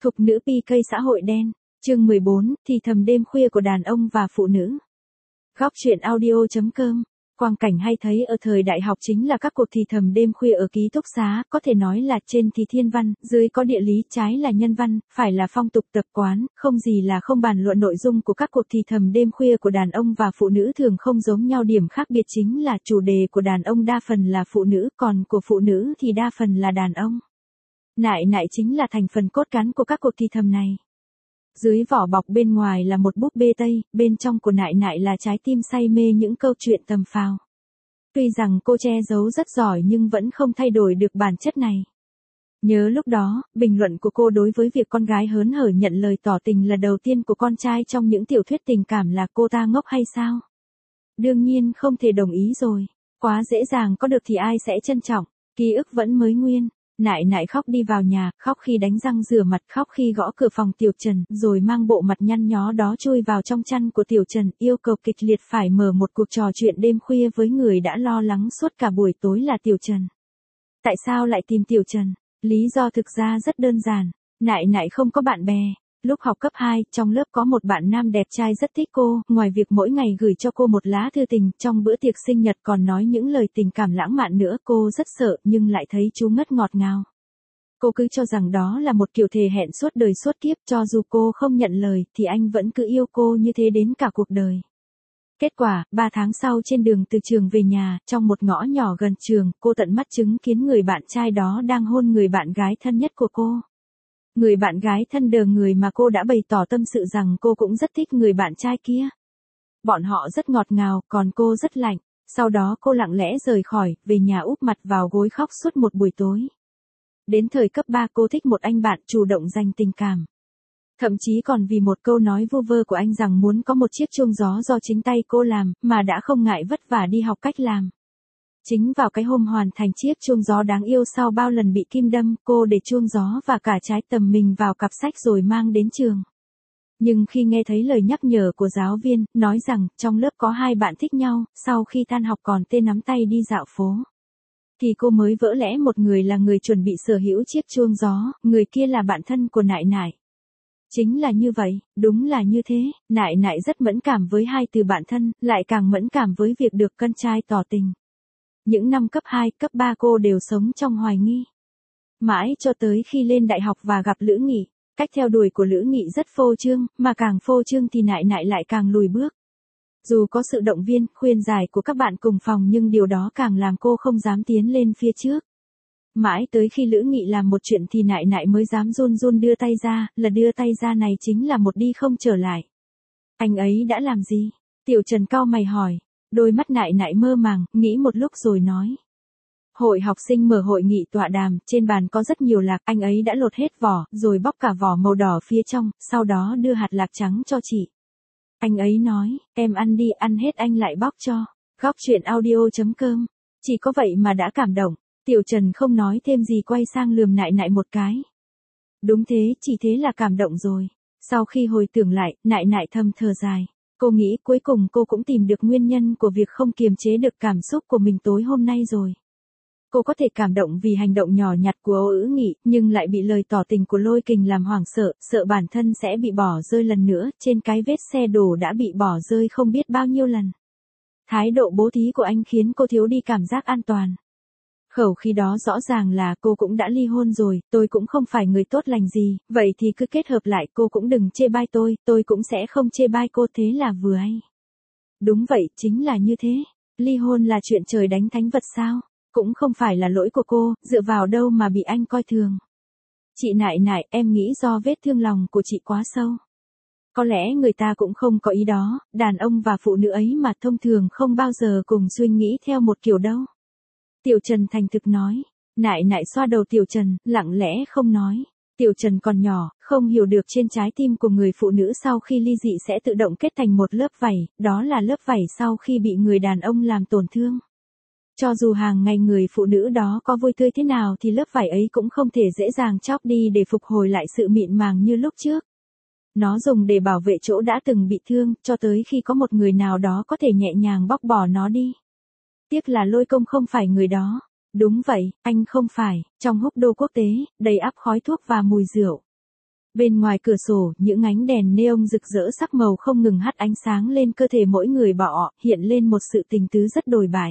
Thục nữ PK xã hội đen, chương 14, thì thầm đêm khuya của đàn ông và phụ nữ. Góc truyện audio.com. Quang cảnh hay thấy ở thời đại học chính là các cuộc thì thầm đêm khuya ở ký túc xá, có thể nói là trên thì thiên văn, dưới có địa lý, trái là nhân văn, phải là phong tục tập quán, không gì là không bàn luận nội dung của các cuộc thì thầm đêm khuya của đàn ông và phụ nữ thường không giống nhau, điểm khác biệt chính là chủ đề của đàn ông đa phần là phụ nữ, còn của phụ nữ thì đa phần là đàn ông. Nại nại chính là thành phần cốt cán của các cuộc thì thầm này. Dưới vỏ bọc bên ngoài là một búp bê Tây, bên trong của nại nại là trái tim say mê những câu chuyện tầm phào. Tuy rằng cô che giấu rất giỏi nhưng vẫn không thay đổi được bản chất này. Nhớ lúc đó, bình luận của cô đối với việc con gái hớn hở nhận lời tỏ tình là đầu tiên của con trai trong những tiểu thuyết tình cảm là cô ta ngốc hay sao? Đương nhiên không thể đồng ý rồi. Quá dễ dàng có được thì ai sẽ trân trọng, ký ức vẫn mới nguyên. Nại nại khóc đi vào nhà, khóc khi đánh răng rửa mặt, khóc khi gõ cửa phòng Tiểu Trần, rồi mang bộ mặt nhăn nhó đó chui vào trong chăn của Tiểu Trần, yêu cầu kịch liệt phải mở một cuộc trò chuyện đêm khuya với người đã lo lắng suốt cả buổi tối là Tiểu Trần. Tại sao lại tìm Tiểu Trần? Lý do thực ra rất đơn giản, nại nại không có bạn bè. Lúc học cấp 2, trong lớp có một bạn nam đẹp trai rất thích cô, ngoài việc mỗi ngày gửi cho cô một lá thư tình, trong bữa tiệc sinh nhật còn nói những lời tình cảm lãng mạn nữa, cô rất sợ nhưng lại thấy chú ngất ngọt ngào. Cô cứ cho rằng đó là một kiểu thề hẹn suốt đời suốt kiếp, cho dù cô không nhận lời thì anh vẫn cứ yêu cô như thế đến cả cuộc đời. Kết quả, 3 tháng sau trên đường từ trường về nhà, trong một ngõ nhỏ gần trường, cô tận mắt chứng kiến người bạn trai đó đang hôn người bạn gái thân nhất của cô. Người bạn gái thân đờ người mà cô đã bày tỏ tâm sự rằng cô cũng rất thích người bạn trai kia. Bọn họ rất ngọt ngào, còn cô rất lạnh. Sau đó cô lặng lẽ rời khỏi, về nhà úp mặt vào gối khóc suốt một buổi tối. Đến thời cấp 3 cô thích một anh bạn chủ động dành tình cảm. Thậm chí còn vì một câu nói vu vơ của anh rằng muốn có một chiếc chuông gió do chính tay cô làm, mà đã không ngại vất vả đi học cách làm. Chính vào cái hôm hoàn thành chiếc chuông gió đáng yêu sau bao lần bị kim đâm, cô để chuông gió và cả trái tầm mình vào cặp sách rồi mang đến trường. Nhưng khi nghe thấy lời nhắc nhở của giáo viên, nói rằng trong lớp có 2 bạn thích nhau, sau khi tan học còn tên nắm tay đi dạo phố, thì cô mới vỡ lẽ một người là người chuẩn bị sở hữu chiếc chuông gió, người kia là bạn thân của nại nại. Chính là như vậy, đúng là như thế, nại nại rất mẫn cảm với 2 từ bạn thân, lại càng mẫn cảm với việc được con trai tỏ tình. Những năm cấp 2, cấp 3 cô đều sống trong hoài nghi. Mãi cho tới khi lên đại học và gặp Lữ Nghị, cách theo đuổi của Lữ Nghị rất phô trương, mà càng phô trương thì nại nại lại càng lùi bước. Dù có sự động viên, khuyên giải của các bạn cùng phòng nhưng điều đó càng làm cô không dám tiến lên phía trước. Mãi tới khi Lữ Nghị làm một chuyện thì nại nại mới dám run run đưa tay ra, lần đưa tay ra này chính là một đi không trở lại. Anh ấy đã làm gì? Tiểu Trần cau mày hỏi. Đôi mắt nại nại mơ màng, nghĩ một lúc rồi nói. Hội học sinh mở hội nghị tọa đàm, trên bàn có rất nhiều lạc, anh ấy đã lột hết vỏ, rồi bóc cả vỏ màu đỏ phía trong, sau đó đưa hạt lạc trắng cho chị. Anh ấy nói, em ăn đi, ăn hết anh lại bóc cho. Góc truyện audio.com. Chỉ có vậy mà đã cảm động. Tiểu Trần không nói thêm gì quay sang lườm nại nại một cái. Đúng thế, chỉ thế là cảm động rồi. Sau khi hồi tưởng lại, nại nại thầm thở dài. Cô nghĩ cuối cùng cô cũng tìm được nguyên nhân của việc không kiềm chế được cảm xúc của mình tối hôm nay rồi. Cô có thể cảm động vì hành động nhỏ nhặt của Lữ Nghị, nhưng lại bị lời tỏ tình của Lôi Kình làm hoảng sợ, sợ bản thân sẽ bị bỏ rơi lần nữa, trên cái vết xe đổ đã bị bỏ rơi không biết bao nhiêu lần. Thái độ bố thí của anh khiến cô thiếu đi cảm giác an toàn. Khẩu khi đó rõ ràng là cô cũng đã ly hôn rồi, tôi cũng không phải người tốt lành gì, vậy thì cứ kết hợp lại, cô cũng đừng chê bai tôi cũng sẽ không chê bai cô, thế là vừa hay. Đúng vậy, chính là như thế. Ly hôn là chuyện trời đánh thánh vật sao? Cũng không phải là lỗi của cô, dựa vào đâu mà bị anh coi thường. Chị nại nại, em nghĩ do vết thương lòng của chị quá sâu. Có lẽ người ta cũng không có ý đó, đàn ông và phụ nữ ấy mà thông thường không bao giờ cùng suy nghĩ theo một kiểu đâu. Tiểu Trần thành thực nói. Nại nại xoa đầu Tiểu Trần, lặng lẽ không nói. Tiểu Trần còn nhỏ, không hiểu được trên trái tim của người phụ nữ sau khi ly dị sẽ tự động kết thành một lớp vảy, đó là lớp vảy sau khi bị người đàn ông làm tổn thương. Cho dù hàng ngày người phụ nữ đó có vui tươi thế nào thì lớp vảy ấy cũng không thể dễ dàng chóc đi để phục hồi lại sự mịn màng như lúc trước. Nó dùng để bảo vệ chỗ đã từng bị thương, cho tới khi có một người nào đó có thể nhẹ nhàng bóc bỏ nó đi. Tiếc là Lôi Công không phải người đó. Đúng vậy, anh không phải, trong húc đô quốc tế, đầy ắp khói thuốc và mùi rượu. Bên ngoài cửa sổ, những ánh đèn neon rực rỡ sắc màu không ngừng hắt ánh sáng lên cơ thể mỗi người họ, hiện lên một sự tình tứ rất đồi bại.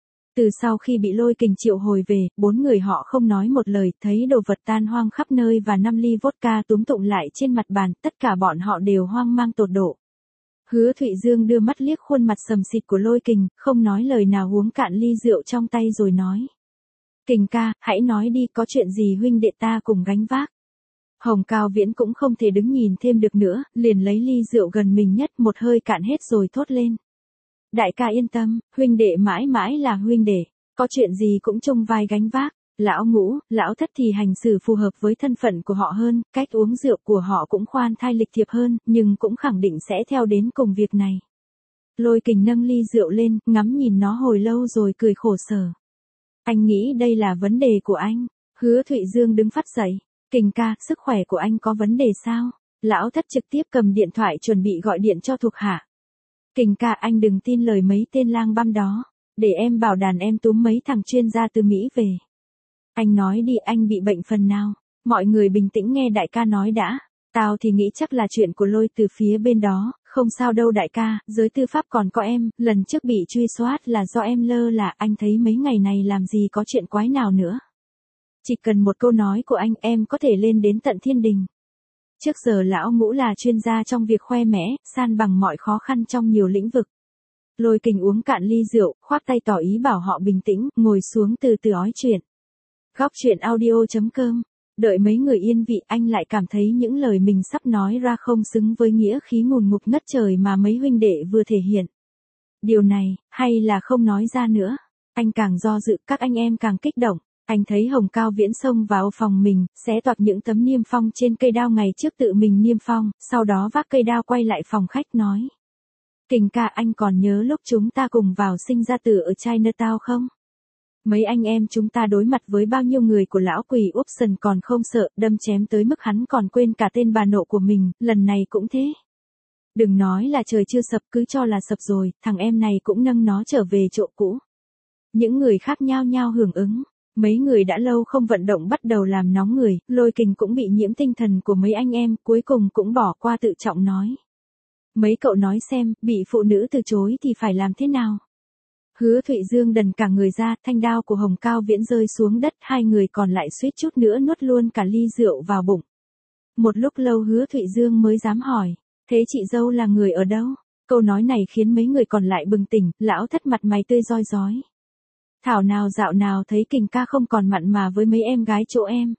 Từ sau khi bị Lôi Kình triệu hồi về, 4 người họ không nói một lời, thấy đồ vật tan hoang khắp nơi và 5 ly vodka túm tụng lại trên mặt bàn, tất cả bọn họ đều hoang mang tột độ. Hứa Thụy Dương đưa mắt liếc khuôn mặt sầm xịt của Lôi Kình, không nói lời nào uống cạn ly rượu trong tay rồi nói. Kình ca, hãy nói đi, có chuyện gì huynh đệ ta cùng gánh vác. Hồng Cao Viễn cũng không thể đứng nhìn thêm được nữa, liền lấy ly rượu gần mình nhất một hơi cạn hết rồi thốt lên. Đại ca yên tâm, huynh đệ mãi mãi là huynh đệ, có chuyện gì cũng chung vai gánh vác. Lão Ngũ, lão Thất thì hành xử phù hợp với thân phận của họ hơn, cách uống rượu của họ cũng khoan thai lịch thiệp hơn, nhưng cũng khẳng định sẽ theo đến cùng việc này. Lôi Kình nâng ly rượu lên, ngắm nhìn nó hồi lâu rồi cười khổ sở. Anh nghĩ đây là vấn đề của anh. Hứa Thụy Dương đứng phắt dậy. Kình ca, sức khỏe của anh có vấn đề sao? Lão Thất trực tiếp cầm điện thoại chuẩn bị gọi điện cho thuộc hạ. Kình ca, anh đừng tin lời mấy tên lang băm đó. Để em bảo đàn em túm mấy thằng chuyên gia từ Mỹ về. Anh nói đi, anh bị bệnh phần nào? Mọi người bình tĩnh nghe đại ca nói đã. Tao thì nghĩ chắc là chuyện của Lôi từ phía bên đó. Không sao đâu đại ca, giới tư pháp còn có em, lần trước bị truy soát là do em lơ là, anh thấy mấy ngày này làm gì có chuyện quái nào nữa. Chỉ cần một câu nói của anh em có thể lên đến tận thiên đình. Trước giờ lão Ngũ là chuyên gia trong việc khoe mẽ, san bằng mọi khó khăn trong nhiều lĩnh vực. Lôi Kình uống cạn ly rượu, khoác tay tỏ ý bảo họ bình tĩnh, ngồi xuống từ từ ói chuyện. Góc chuyện audio.com. Đợi mấy người yên vị anh lại cảm thấy những lời mình sắp nói ra không xứng với nghĩa khí ngùn ngục ngất trời mà mấy huynh đệ vừa thể hiện. Điều này, hay là không nói ra nữa. Anh càng do dự, các anh em càng kích động. Anh thấy Hồng Cao Viễn xông vào phòng mình, xé toạc những tấm niêm phong trên cây đao ngày trước tự mình niêm phong, sau đó vác cây đao quay lại phòng khách nói. Kình ca, anh còn nhớ lúc chúng ta cùng vào sinh ra tử ở Chinatown không? Mấy anh em chúng ta đối mặt với bao nhiêu người của lão quỷ Upson còn không sợ, đâm chém tới mức hắn còn quên cả tên bà nộ của mình, lần này cũng thế. Đừng nói là trời chưa sập, cứ cho là sập rồi, thằng em này cũng nâng nó trở về chỗ cũ. Những người khác nhao nhao hưởng ứng. Mấy người đã lâu không vận động bắt đầu làm nóng người, Lôi Kình cũng bị nhiễm tinh thần của mấy anh em, cuối cùng cũng bỏ qua tự trọng nói. Mấy cậu nói xem, bị phụ nữ từ chối thì phải làm thế nào? Hứa Thụy Dương đần cả người ra, thanh đao của Hồng Cao Viễn rơi xuống đất, hai người còn lại suýt chút nữa nuốt luôn cả ly rượu vào bụng. Một lúc lâu Hứa Thụy Dương mới dám hỏi, thế chị dâu là người ở đâu? Câu nói này khiến mấy người còn lại bừng tỉnh, lão Thất mặt mày tươi rói rói. Thảo nào dạo nào thấy Kình ca không còn mặn mà với mấy em gái chỗ em.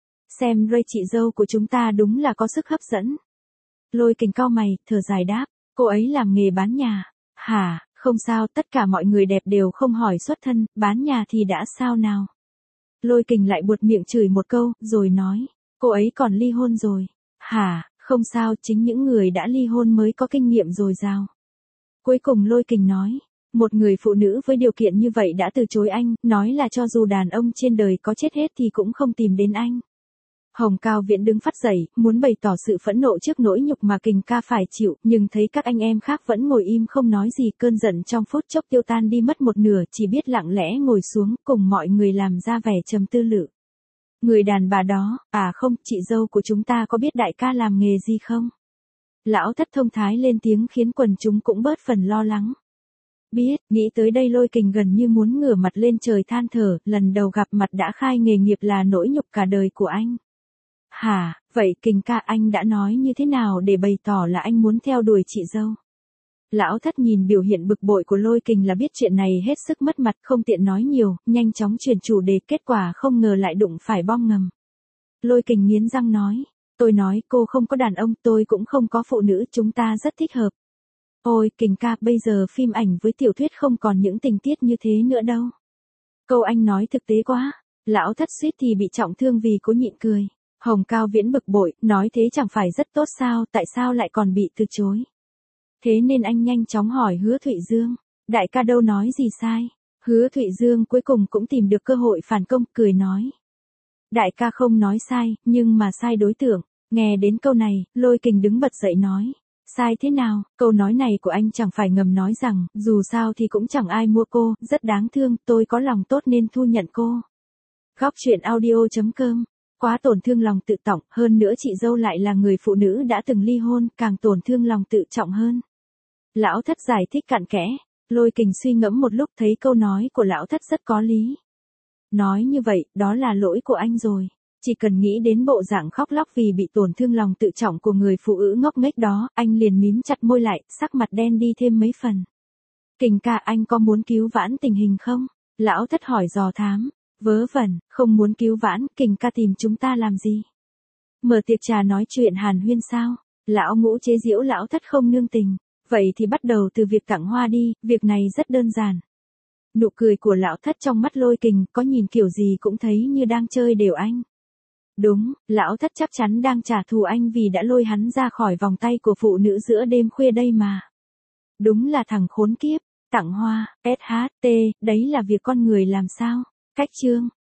Xem Ray chị dâu của chúng ta đúng là có sức hấp dẫn. Lôi Kình cau mày, thở dài đáp, cô ấy làm nghề bán nhà. Hả, không sao, tất cả mọi người đẹp đều không hỏi xuất thân, bán nhà thì đã sao nào. Lôi Kình lại buột miệng chửi một câu, rồi nói, cô ấy còn ly hôn rồi. Hả, không sao, chính những người đã ly hôn mới có kinh nghiệm dồi dào. Cuối cùng Lôi Kình nói. Một người phụ nữ với điều kiện như vậy đã từ chối anh, nói là cho dù đàn ông trên đời có chết hết thì cũng không tìm đến anh. Hồng Cao Viễn đứng phắt dậy, muốn bày tỏ sự phẫn nộ trước nỗi nhục mà Kình ca phải chịu, nhưng thấy các anh em khác vẫn ngồi im không nói gì, cơn giận trong phút chốc tiêu tan đi mất một nửa, chỉ biết lặng lẽ ngồi xuống cùng mọi người làm ra vẻ trầm tư lự. Người đàn bà đó, à không, chị dâu của chúng ta có biết đại ca làm nghề gì không? Lão Thất thông thái lên tiếng khiến quần chúng cũng bớt phần lo lắng. Biết, nghĩ tới đây Lôi Kình gần như muốn ngửa mặt lên trời than thở, lần đầu gặp mặt đã khai nghề nghiệp là nỗi nhục cả đời của anh. Hả, vậy Kình ca anh đã nói như thế nào để bày tỏ là anh muốn theo đuổi chị dâu? Lão Thất nhìn biểu hiện bực bội của Lôi Kình là biết chuyện này hết sức mất mặt, không tiện nói nhiều, nhanh chóng chuyển chủ đề, kết quả không ngờ lại đụng phải bom ngầm. Lôi Kình nghiến răng nói, tôi nói cô không có đàn ông, tôi cũng không có phụ nữ, chúng ta rất thích hợp. Ôi, Kình ca, bây giờ phim ảnh với tiểu thuyết không còn những tình tiết như thế nữa đâu. Câu anh nói thực tế quá. Lão Thất suýt thì bị trọng thương vì cố nhịn cười. Hồng Cao Viễn bực bội, nói thế chẳng phải rất tốt sao, tại sao lại còn bị từ chối. Thế nên anh nhanh chóng hỏi Hứa Thụy Dương, đại ca đâu nói gì sai. Hứa Thụy Dương cuối cùng cũng tìm được cơ hội phản công, cười nói. Đại ca không nói sai, nhưng mà sai đối tượng. Nghe đến câu này, Lôi Kình đứng bật dậy nói. Sai thế nào, câu nói này của anh chẳng phải ngầm nói rằng, dù sao thì cũng chẳng ai mua cô, rất đáng thương, tôi có lòng tốt nên thu nhận cô. Góc chuyện audio.com Quá tổn thương lòng tự trọng, hơn nữa chị dâu lại là người phụ nữ đã từng ly hôn, càng tổn thương lòng tự trọng hơn. Lão thất giải thích cặn kẽ, Lôi Kình suy ngẫm một lúc thấy câu nói của lão thất rất có lý. Nói như vậy, đó là lỗi của anh rồi. Chỉ cần nghĩ đến bộ dạng khóc lóc vì bị tổn thương lòng tự trọng của người phụ nữ ngốc nghếch đó, anh liền mím chặt môi lại, sắc mặt đen đi thêm mấy phần. Kình ca, anh có muốn cứu vãn tình hình không? Lão thất hỏi dò thám. Vớ vẩn, không muốn cứu vãn, Kình ca tìm chúng ta làm gì? Mở tiệc trà nói chuyện hàn huyên sao? Lão Ngũ chế giễu lão thất không nương tình. Vậy thì bắt đầu từ việc tặng hoa đi, việc này rất đơn giản. Nụ cười của lão thất trong mắt Lôi Kình, có nhìn kiểu gì cũng thấy như đang chơi đều anh. Đúng, lão thất chắc chắn đang trả thù anh vì đã lôi hắn ra khỏi vòng tay của phụ nữ giữa đêm khuya đây mà. Đúng là thằng khốn kiếp, tặng hoa, SHT, đấy là việc con người làm sao? Cách chương.